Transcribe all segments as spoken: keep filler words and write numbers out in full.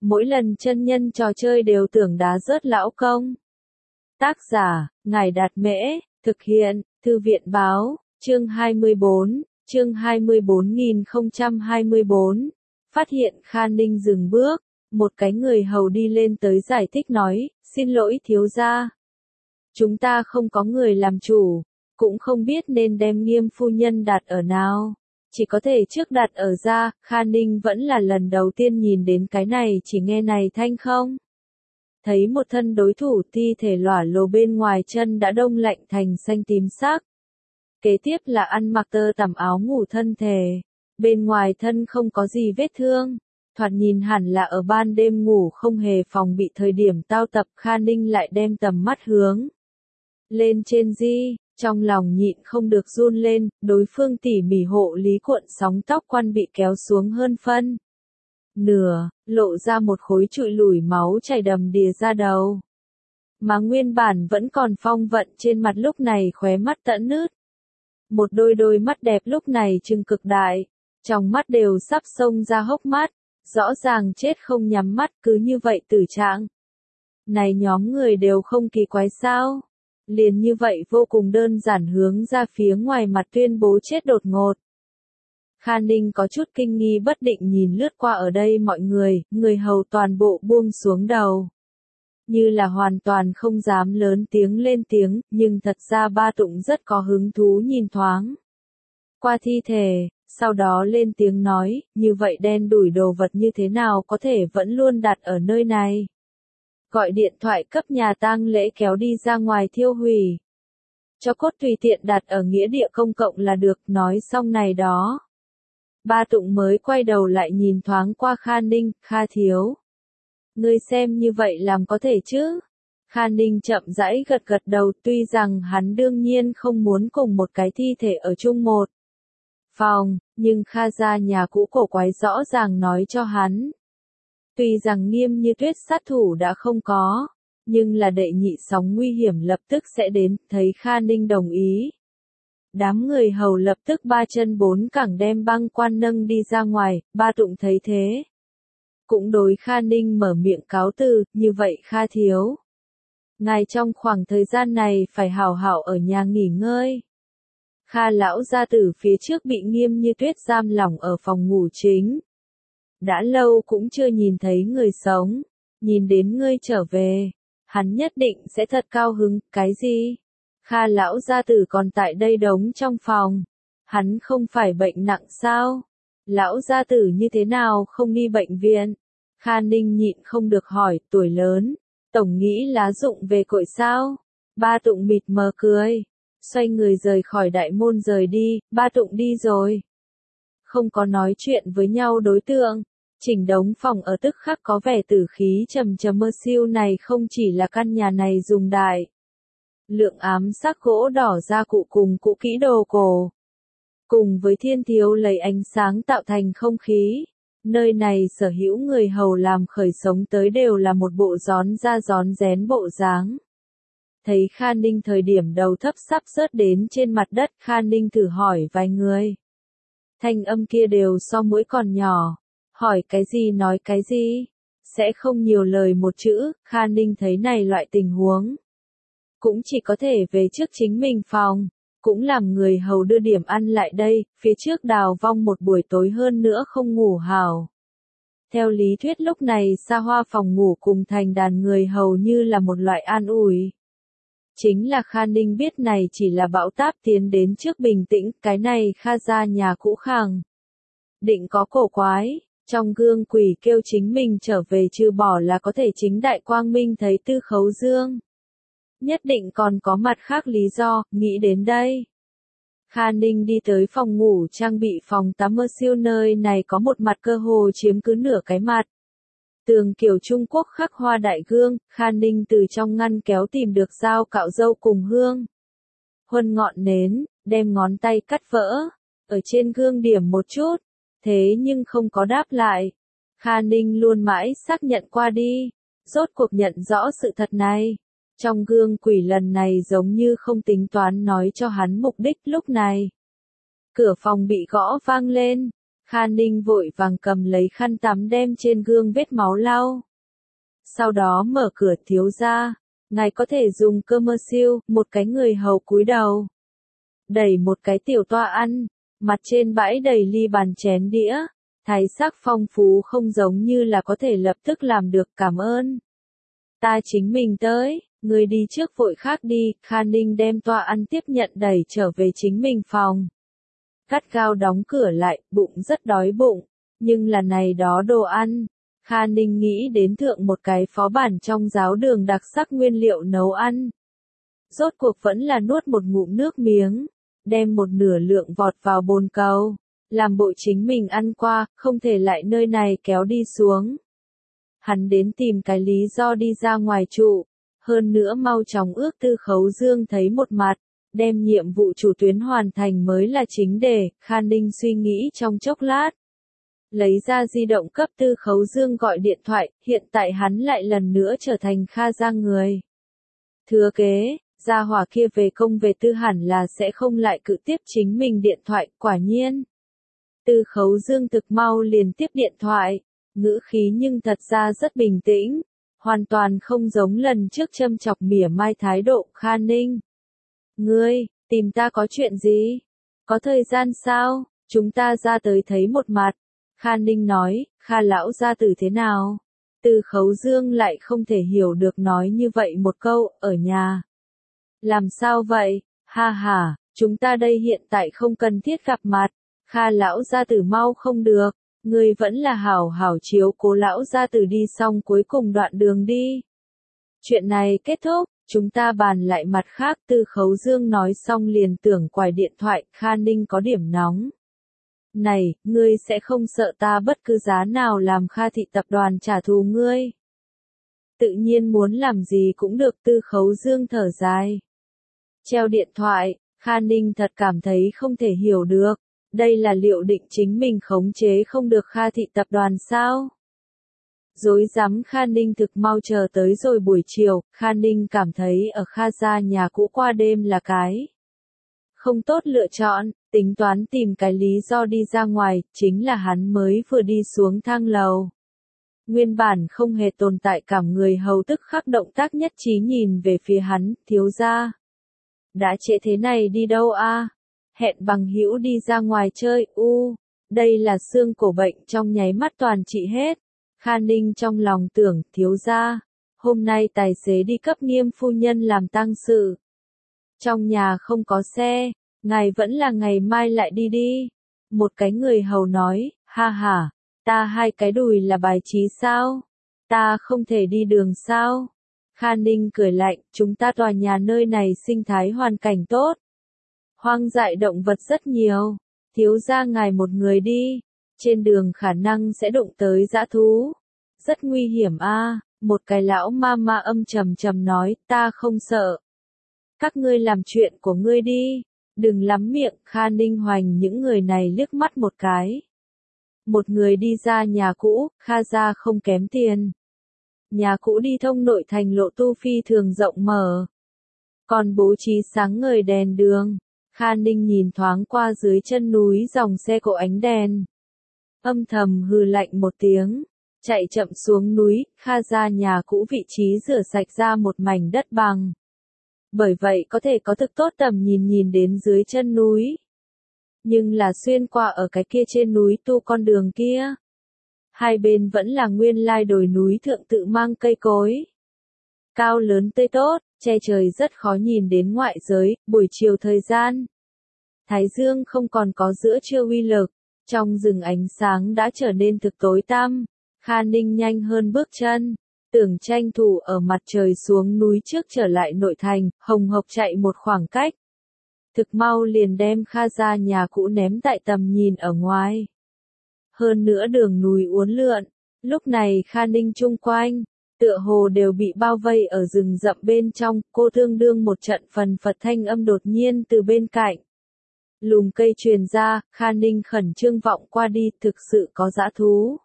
Mỗi lần chân nhân trò chơi đều tưởng đá rớt lão công. Tác giả, Ngải Đạt Mễ, thực hiện, Thư viện Báo, chương hai mươi bốn, chương hai mươi bốn nghìn không trăm hai mươi bốn. Phát hiện Kha Ninh dừng bước, một cái người hầu đi lên tới giải thích nói, xin lỗi thiếu gia. Chúng ta không có người làm chủ, cũng không biết nên đem Nghiêm phu nhân đặt ở nào. Chỉ có thể trước đặt ở ra, Kha Ninh vẫn là lần đầu tiên nhìn đến cái này, chỉ nghe này thanh không. Thấy một thân đối thủ thi thể lỏa lồ bên ngoài chân đã đông lạnh thành xanh tím sắc. Kế tiếp là ăn mặc tơ tằm áo ngủ thân thể, bên ngoài thân không có gì vết thương. Thoạt nhìn hẳn là ở ban đêm ngủ không hề phòng bị thời điểm tao tập. Kha Ninh lại đem tầm mắt hướng lên trên di, trong lòng nhịn không được run lên, đối phương tỉ mỉ hộ lý cuộn sóng tóc quan bị kéo xuống hơn phân nửa, lộ ra một khối trụi lủi máu chảy đầm đìa ra đầu. Mà nguyên bản vẫn còn phong vận trên mặt lúc này khóe mắt tận nứt. Một đôi đôi mắt đẹp lúc này trừng cực đại, trong mắt đều sắp xông ra hốc mắt, rõ ràng chết không nhắm mắt cứ như vậy tử trạng. Này nhóm người đều không kỳ quái sao? Liền như vậy vô cùng đơn giản hướng ra phía ngoài mặt tuyên bố chết đột ngột. Kha Ninh có chút kinh nghi bất định nhìn lướt qua ở đây mọi người, người hầu toàn bộ buông xuống đầu. Như là hoàn toàn không dám lớn tiếng lên tiếng, nhưng thật ra Ba Tụng rất có hứng thú nhìn thoáng qua thi thể, sau đó lên tiếng nói, như vậy đen đủi đồ vật như thế nào có thể vẫn luôn đặt ở nơi này. Gọi điện thoại cấp nhà tang lễ kéo đi ra ngoài thiêu hủy. Cho cốt tùy tiện đặt ở nghĩa địa công cộng là được, nói xong này đó. Ba Tụng mới quay đầu lại nhìn thoáng qua Kha Ninh, Kha thiếu. Ngươi xem như vậy làm có thể chứ? Kha Ninh chậm rãi gật gật đầu, tuy rằng hắn đương nhiên không muốn cùng một cái thi thể ở chung một phòng, nhưng Kha gia nhà cũ cổ quái rõ ràng nói cho hắn. Tuy rằng Nghiêm Như Tuyết sát thủ đã không có, nhưng là đệ nhị sóng nguy hiểm lập tức sẽ đến, thấy Kha Ninh đồng ý. Đám người hầu lập tức ba chân bốn cẳng đem băng quan nâng đi ra ngoài, Ba Tụng thấy thế. Cũng đối Kha Ninh mở miệng cáo từ, như vậy Kha thiếu. Ngài trong khoảng thời gian này phải hảo hảo ở nhà nghỉ ngơi. Kha lão gia tử phía trước bị Nghiêm Như Tuyết giam lỏng ở phòng ngủ chính. Đã lâu cũng chưa nhìn thấy người sống, nhìn đến ngươi trở về, hắn nhất định sẽ thật cao hứng, cái gì? Kha lão gia tử còn tại đây đống trong phòng, hắn không phải bệnh nặng sao? Lão gia tử như thế nào không đi bệnh viện? Kha Ninh nhịn không được hỏi, tuổi lớn, tổng nghĩ lá dụng về cội sao? Ba Tụng mịt mờ cười, xoay người rời khỏi đại môn rời đi, Ba Tụng đi rồi. Không có nói chuyện với nhau đối tượng. Chỉnh đống phòng ở tức khắc có vẻ tử khí trầm trầm mơ siêu này không chỉ là căn nhà này dùng đại. Lượng ám sắc gỗ đỏ gia cụ cùng cũ kỹ đồ cổ. Cùng với thiên thiếu lấy ánh sáng tạo thành không khí. Nơi này sở hữu người hầu làm khởi sống tới đều là một bộ gión ra gión rén bộ dáng. Thấy Kha Ninh thời điểm đầu thấp sắp rớt đến trên mặt đất, Kha Ninh thử hỏi vài người. Thanh âm kia đều so mũi còn nhỏ. Hỏi cái gì nói cái gì, sẽ không nhiều lời một chữ. Kha Ninh thấy này loại tình huống, cũng chỉ có thể về trước chính mình phòng, cũng làm người hầu đưa điểm ăn lại đây, phía trước đào vong một buổi tối hơn nữa không ngủ hảo. Theo lý thuyết lúc này xa hoa phòng ngủ cùng thành đàn người hầu như là một loại an ủi. Chính là Kha Ninh biết này chỉ là bão táp tiến đến trước bình tĩnh, cái này Kha gia nhà cũ khẳng định có cổ quái. Trong gương quỷ kêu chính mình trở về trừ bỏ là có thể chính đại quang minh thấy Tư Khấu Dương. Nhất định còn có mặt khác lý do, nghĩ đến đây. Kha Ninh đi tới phòng ngủ trang bị phòng tắm mơ siêu, nơi này có một mặt cơ hồ chiếm cứ nửa cái mặt. Tường kiểu Trung Quốc khắc hoa đại gương, Kha Ninh từ trong ngăn kéo tìm được dao cạo râu cùng hương. Huân ngọn nến, đem ngón tay cắt vỡ, ở trên gương điểm một chút. Thế nhưng không có đáp lại. Kha Ninh luôn mãi xác nhận qua đi, rốt cuộc nhận rõ sự thật này. Trong gương quỷ lần này giống như không tính toán nói cho hắn mục đích lúc này. Cửa phòng bị gõ vang lên. Kha Ninh vội vàng cầm lấy khăn tắm đem trên gương vết máu lau. Sau đó mở cửa, thiếu gia, ngài có thể dùng cơ mơ siêu, một cái người hầu cúi đầu. Đẩy một cái tiểu toa ăn, mặt trên bãi đầy ly bàn chén đĩa, thái sắc phong phú không giống như là có thể lập tức làm được, cảm ơn. Ta chính mình tới, người đi trước vội khác đi, Kha Ninh đem toa ăn tiếp nhận đẩy trở về chính mình phòng. Gắt gao đóng cửa lại, bụng rất đói bụng, nhưng là này đó đồ ăn. Kha Ninh nghĩ đến thượng một cái phó bản trong giáo đường đặc sắc nguyên liệu nấu ăn. Rốt cuộc vẫn là nuốt một ngụm nước miếng, đem một nửa lượng vọt vào bồn cầu, làm bộ chính mình ăn qua, không thể lại nơi này kéo đi xuống. Hắn đến tìm cái lý do đi ra ngoài trụ, hơn nữa mau chóng ước Tư Khấu Dương thấy một mặt, đem nhiệm vụ chủ tuyến hoàn thành mới là chính đề. Kha Ninh suy nghĩ trong chốc lát. Lấy ra di động cấp Tư Khấu Dương gọi điện thoại, hiện tại hắn lại lần nữa trở thành Kha gia người. Thừa kế, gia hỏa kia về công về tư hẳn là sẽ không lại cự tiếp chính mình điện thoại, quả nhiên. Tư Khấu Dương thực mau liền tiếp điện thoại, ngữ khí nhưng thật ra rất bình tĩnh, hoàn toàn không giống lần trước châm chọc mỉa mai thái độ. Kha Ninh, ngươi, tìm ta có chuyện gì? Có thời gian sao? Chúng ta ra tới thấy một mặt. Kha Ninh nói, Kha lão gia tử thế nào? Tư Khấu Dương lại không thể hiểu được nói như vậy một câu, ở nhà. Làm sao vậy? Ha ha, chúng ta đây hiện tại không cần thiết gặp mặt. Kha lão gia tử mau không được, ngươi vẫn là hảo hảo chiếu cố lão gia tử đi xong cuối cùng đoạn đường đi. Chuyện này kết thúc, chúng ta bàn lại mặt khác. Tư Khấu Dương nói xong liền tưởng quài điện thoại. Kha Ninh có điểm nóng. Này, ngươi sẽ không sợ ta bất cứ giá nào làm Kha thị tập đoàn trả thù ngươi? Tự nhiên muốn làm gì cũng được. Tư Khấu Dương thở dài. Treo điện thoại, Kha Ninh thật cảm thấy không thể hiểu được. Đây là liệu định chính mình khống chế không được Kha thị tập đoàn sao? Dối rắm. Kha Ninh thực mau chờ tới rồi buổi chiều, Kha Ninh cảm thấy ở Kha gia nhà cũ qua đêm là cái không tốt lựa chọn, tính toán tìm cái lý do đi ra ngoài, chính là hắn mới vừa đi xuống thang lầu. Nguyên bản không hề tồn tại cảm người hầu tức khắc động tác nhất trí nhìn về phía hắn, thiếu gia. Đã trễ thế này đi đâu a? Hẹn bằng hữu đi ra ngoài chơi, u, đây là xương cổ bệnh trong nháy mắt toàn trị hết. Kha Ninh trong lòng tưởng, thiếu gia, hôm nay tài xế đi cấp Nghiêm phu nhân làm tang sự. Trong nhà không có xe, ngài vẫn là ngày mai lại đi đi. Một cái người hầu nói, ha ha, ta hai cái đùi là bài trí sao? Ta không thể đi đường sao? Kha Ninh cười lạnh, chúng ta tòa nhà nơi này sinh thái hoàn cảnh tốt. Hoang dại động vật rất nhiều, thiếu gia ngài một người đi, trên đường khả năng sẽ đụng tới dã thú. Rất nguy hiểm a. Một cái lão ma ma âm trầm trầm nói, ta không sợ. Các ngươi làm chuyện của ngươi đi, đừng lắm miệng. Kha Ninh hoành những người này liếc mắt một cái. Một người đi ra nhà cũ, Kha gia không kém tiền. Nhà cũ đi thông nội thành lộ tu phi thường rộng mở. Còn bố trí sáng ngời đèn đường. Kha Ninh nhìn thoáng qua dưới chân núi dòng xe cộ ánh đèn. Âm thầm hừ lạnh một tiếng. Chạy chậm xuống núi, Kha gia nhà cũ vị trí rửa sạch ra một mảnh đất bằng. Bởi vậy có thể có thực tốt tầm nhìn nhìn đến dưới chân núi. Nhưng là xuyên qua ở cái kia trên núi tu con đường kia. Hai bên vẫn là nguyên lai đồi núi thượng tự mang cây cối. Cao lớn tươi tốt, che trời rất khó nhìn đến ngoại giới. Buổi chiều thời gian, Thái dương không còn có giữa trưa uy lực. Trong rừng ánh sáng đã trở nên thực tối tăm. Kha Ninh nhanh hơn bước chân, tưởng tranh thủ ở mặt trời xuống núi trước trở lại nội thành, hồng hộc chạy một khoảng cách. Thực mau liền đem Kha gia nhà cũ ném tại tầm nhìn ở ngoài. Hơn nữa đường núi uốn lượn, lúc này Kha Ninh chung quanh, tựa hồ đều bị bao vây ở rừng rậm bên trong. Cô thương đương một trận phần phật thanh âm đột nhiên từ bên cạnh lùm cây truyền ra. Kha Ninh khẩn trương vọng qua đi, thực sự có dã thú.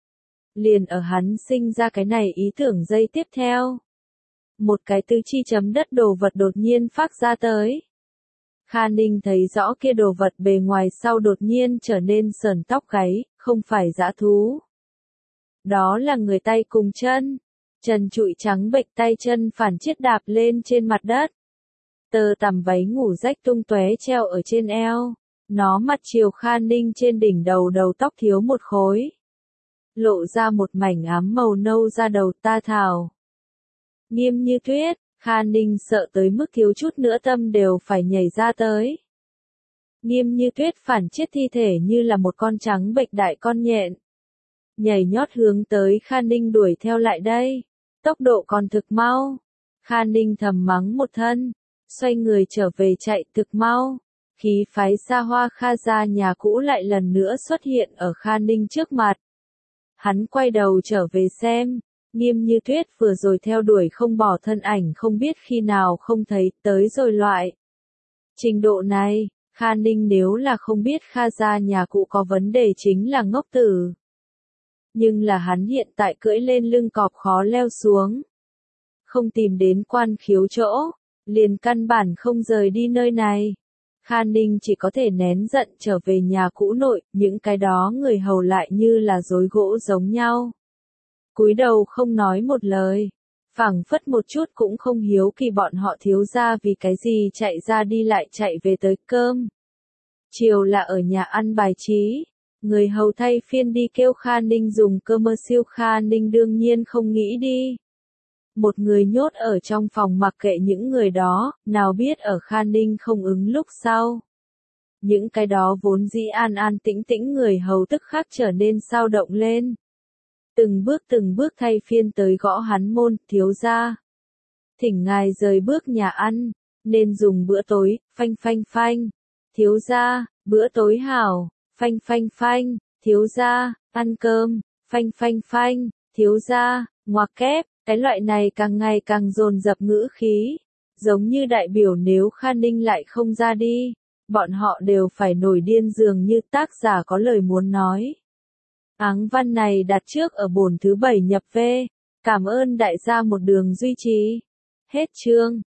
Liền ở hắn sinh ra cái này ý tưởng giây tiếp theo. Một cái tứ chi chấm đất đồ vật đột nhiên phát ra tới. Kha Ninh thấy rõ kia đồ vật bề ngoài sau đột nhiên trở nên sởn tóc gáy, không phải dã thú. Đó là người tay cùng chân. Trần trụi trắng bệch tay chân phản chiết đạp lên trên mặt đất. Tơ tằm váy ngủ rách tung tóe treo ở trên eo. Nó mặt chiều Kha Ninh trên đỉnh đầu, đầu tóc thiếu một khối. Lộ ra một mảnh ám màu nâu da đầu. Ta thào. Nghiêm Như Tuyết. Kha Ninh sợ tới mức thiếu chút nữa tâm đều phải nhảy ra tới. Nghiêm Như Tuyết phản chiết thi thể như là một con trắng bệch đại con nhện. Nhảy nhót hướng tới Kha Ninh đuổi theo lại đây. Tốc độ còn thực mau. Kha Ninh thầm mắng một thân. Xoay người trở về chạy thực mau. Khí phái xa hoa Kha gia nhà cũ lại lần nữa xuất hiện ở Kha Ninh trước mặt. Hắn quay đầu trở về xem. Nghiêm Như Tuyết vừa rồi theo đuổi không bỏ thân ảnh không biết khi nào không thấy, tới rồi loại. Trình độ này, Kha Ninh nếu là không biết Kha gia nhà cũ có vấn đề chính là ngốc tử. Nhưng là hắn hiện tại cưỡi lên lưng cọp khó leo xuống. Không tìm đến quan khiếu chỗ, liền căn bản không rời đi nơi này. Kha Ninh chỉ có thể nén giận trở về nhà cũ nội, những cái đó người hầu lại như là rối gỗ giống nhau. Cúi đầu không nói một lời, phảng phất một chút cũng không hiếu kỳ bọn họ thiếu gia vì cái gì chạy ra đi lại chạy về tới cơm. Chiều là ở nhà ăn bài trí, người hầu thay phiên đi kêu Kha Ninh dùng cơm mơ siêu. Kha Ninh đương nhiên không nghĩ đi. Một người nhốt ở trong phòng mặc kệ những người đó, nào biết ở Kha Ninh không ứng lúc sau. Những cái đó vốn dĩ an an tĩnh tĩnh người hầu tức khắc trở nên sao động lên. Từng bước từng bước thay phiên tới gõ hắn môn. Thiếu gia, thỉnh ngài rời bước nhà ăn, nên dùng bữa tối. Phanh phanh phanh. Thiếu gia, bữa tối hảo. Phanh phanh phanh. Thiếu gia, ăn cơm. Phanh phanh phanh. Thiếu gia, ngoặc kép. Cái loại này càng ngày càng dồn dập ngữ khí, giống như đại biểu nếu Kha Ninh lại không ra đi, bọn họ đều phải nổi điên dường như. Tác giả có lời muốn nói. Áng văn này đặt trước ở bổn thứ bảy nhập V. Cảm ơn đại gia một đường duy trì. Hết chương.